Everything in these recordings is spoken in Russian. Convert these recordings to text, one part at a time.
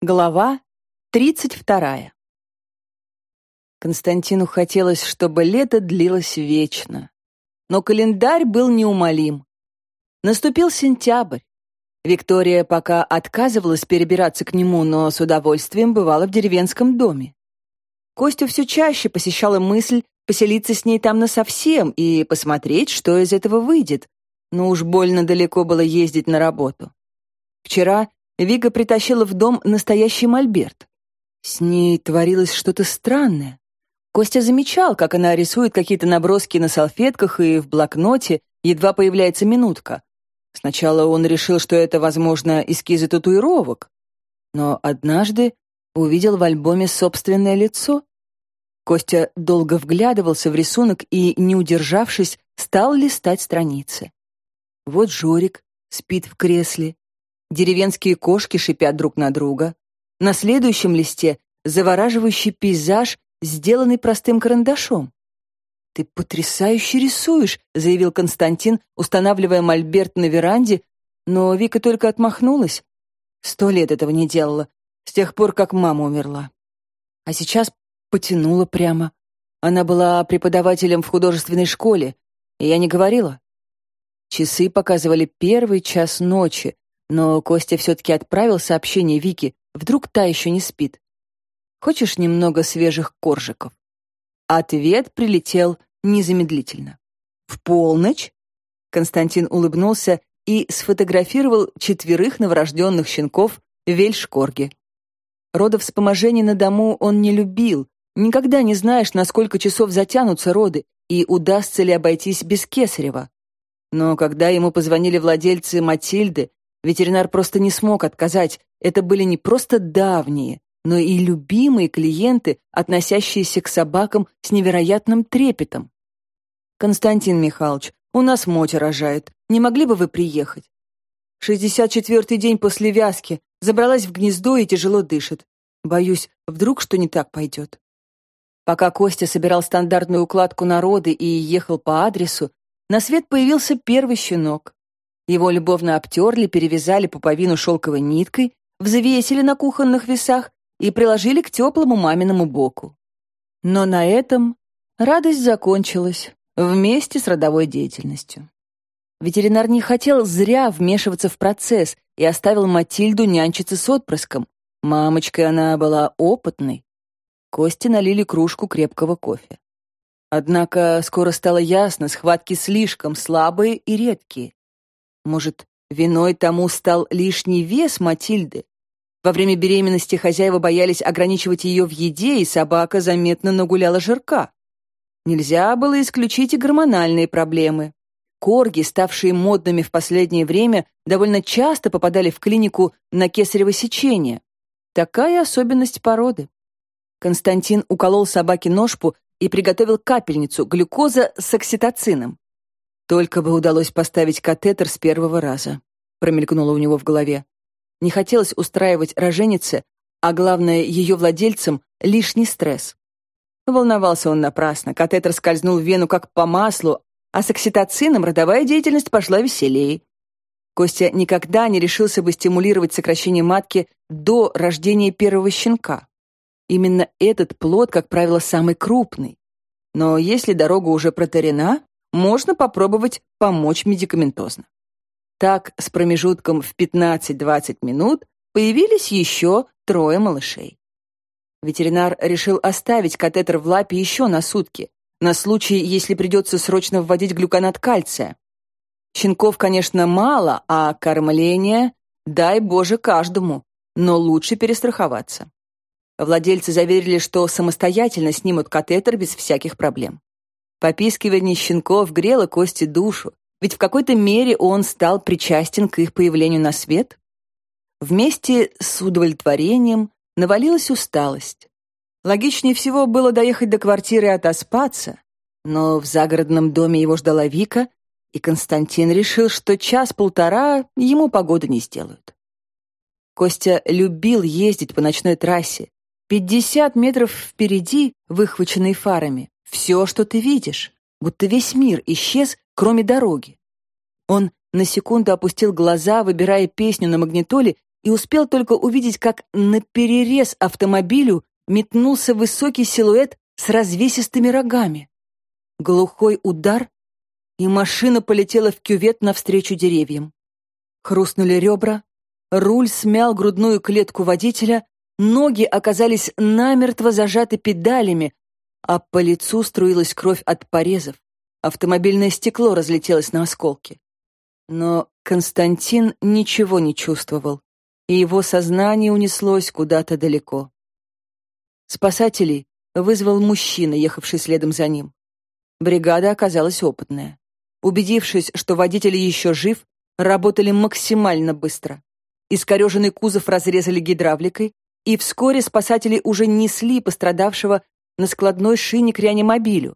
Глава 32. Константину хотелось, чтобы лето длилось вечно. Но календарь был неумолим. Наступил сентябрь. Виктория пока отказывалась перебираться к нему, но с удовольствием бывала в деревенском доме. Костю все чаще посещала мысль поселиться с ней там насовсем и посмотреть, что из этого выйдет. Но уж больно далеко было ездить на работу. Вчера Вика притащила в дом настоящий мольберт. С ней творилось что-то странное. Костя замечал, как она рисует какие-то наброски на салфетках и в блокноте, едва появляется минутка. Сначала он решил, что это, возможно, эскизы татуировок, но однажды увидел в альбоме собственное лицо. Костя долго вглядывался в рисунок и, не удержавшись, стал листать страницы. Вот Жорик спит в кресле. Деревенские кошки шипят друг на друга. На следующем листе завораживающий пейзаж, сделанный простым карандашом. «Ты потрясающе рисуешь», — заявил Константин, устанавливая мольберт на веранде, но Вика только отмахнулась. 100 лет этого не делала, с тех пор, как мама умерла. А сейчас потянула прямо. Она была преподавателем в художественной школе, и я не говорила. Часы показывали 1 час ночи, но Костя все-таки отправил сообщение Вике, вдруг та еще не спит. «Хочешь немного свежих коржиков?» Ответ прилетел незамедлительно. «В полночь?» Константин улыбнулся и сфотографировал 4 новорожденных щенков вельш-корги. Родовспоможение на дому он не любил. Никогда не знаешь, на сколько часов затянутся роды и удастся ли обойтись без кесарева. Но когда ему позвонили владельцы Матильды, ветеринар просто не смог отказать. Это были не просто давние, но и любимые клиенты, относящиеся к собакам с невероятным трепетом. «Константин Михайлович, у нас Мотя рожает. Не могли бы вы приехать?» 64-й день после вязки. Забралась в гнездо и тяжело дышит. Боюсь, вдруг что не так пойдет. Пока Костя собирал стандартную укладку на роды и ехал по адресу, на свет появился первый щенок. Его любовно обтерли, перевязали пуповину шелковой ниткой, взвесили на кухонных весах и приложили к теплому маминому боку. Но на этом радость закончилась вместе с родовой деятельностью. Ветеринар не хотел зря вмешиваться в процесс и оставил Матильду нянчиться с отпрыском. Мамочкой она была опытной. Косте налили кружку крепкого кофе. Однако скоро стало ясно, схватки слишком слабые и редкие. Может, виной тому стал лишний вес Матильды? Во время беременности хозяева боялись ограничивать ее в еде, и собака заметно нагуляла жирка. Нельзя было исключить и гормональные проблемы. Корги, ставшие модными в последнее время, довольно часто попадали в клинику на кесарево сечение. Такая особенность породы. Константин уколол собаке ножпу и приготовил капельницу глюкоза с окситоцином. «Только бы удалось поставить катетер с первого раза», — промелькнуло у него в голове. Не хотелось устраивать роженице, а главное, ее владельцам, лишний стресс. Волновался он напрасно, катетер скользнул в вену как по маслу, а с окситоцином родовая деятельность пошла веселее. Костя никогда не решился бы стимулировать сокращение матки до рождения первого щенка. Именно этот плод, как правило, самый крупный. Но если дорога уже протарена, можно попробовать помочь медикаментозно. Так, с промежутком в 15-20 минут появились еще 3 малышей. Ветеринар решил оставить катетер в лапе еще на сутки, на случай, если придется срочно вводить глюконат кальция. Щенков, конечно, мало, а кормление, дай Боже, каждому, но лучше перестраховаться. Владельцы заверили, что самостоятельно снимут катетер без всяких проблем. Попискивание щенков грело Косте душу, ведь в какой-то мере он стал причастен к их появлению на свет. Вместе с удовлетворением навалилась усталость. Логичнее всего было доехать до квартиры и отоспаться, но в загородном доме его ждала Вика, и Константин решил, что 1-1.5 ему погоды не сделают. Костя любил ездить по ночной трассе. 50 метров впереди, выхваченной фарами, все, что ты видишь, будто весь мир исчез, кроме дороги. Он на секунду опустил глаза, выбирая песню на магнитоле, и успел только увидеть, как наперерез автомобилю метнулся высокий силуэт с развесистыми рогами. Глухой удар, и машина полетела в кювет навстречу деревьям. Хрустнули ребра, руль смял грудную клетку водителя, ноги оказались намертво зажаты педалями, а по лицу струилась кровь от порезов. Автомобильное стекло разлетелось на осколки. Но Константин ничего не чувствовал, и его сознание унеслось куда-то далеко. Спасателей вызвал мужчина, ехавший следом за ним. Бригада оказалась опытная. Убедившись, что водитель еще жив, работали максимально быстро. Искореженный кузов разрезали гидравликой, и вскоре спасатели уже несли пострадавшего на складной шине к реанимобилю.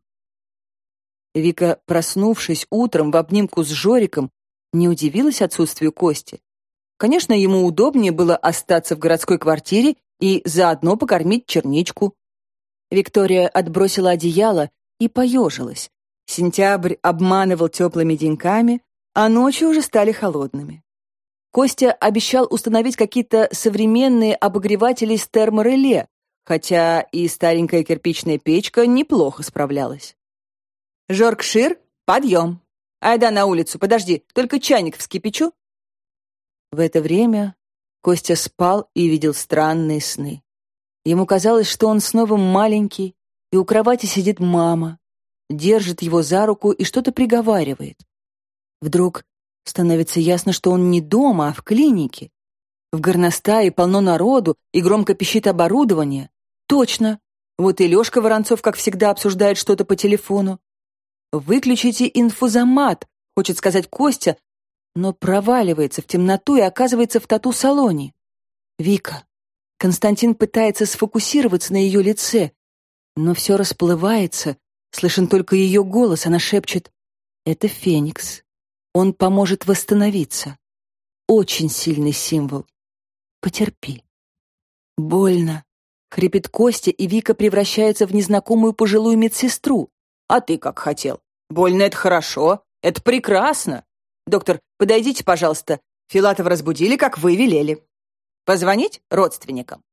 Вика, проснувшись утром в обнимку с Жориком, не удивилась отсутствию Кости. Конечно, ему удобнее было остаться в городской квартире и заодно покормить черничку. Виктория отбросила одеяло и поежилась. Сентябрь обманывал теплыми деньками, а ночи уже стали холодными. Костя обещал установить какие-то современные обогреватели с термореле, хотя и старенькая кирпичная печка неплохо справлялась. «Жорк-Шир, подъем! Айда на улицу, подожди, только чайник вскипячу». В это время Костя спал и видел странные сны. Ему казалось, что он снова маленький, и у кровати сидит мама, держит его за руку и что-то приговаривает. Вдруг становится ясно, что он не дома, а в клинике. В горностае полно народу, и громко пищит оборудование. Точно! Вот и Лёшка Воронцов, как всегда, обсуждает что-то по телефону. «Выключите инфузомат», — хочет сказать Костя, но проваливается в темноту и оказывается в тату-салоне. Вика. Константин пытается сфокусироваться на ее лице, но все расплывается, слышен только ее голос, она шепчет: «Это Феникс. Он поможет восстановиться. Очень сильный символ. Потерпи». «Больно», — хрипит Костя, и Вика превращается в незнакомую пожилую медсестру. «А ты как хотел? Больно — это хорошо, это прекрасно. Доктор, подойдите, пожалуйста. Филатова разбудили, как вы велели. Позвонить родственникам?»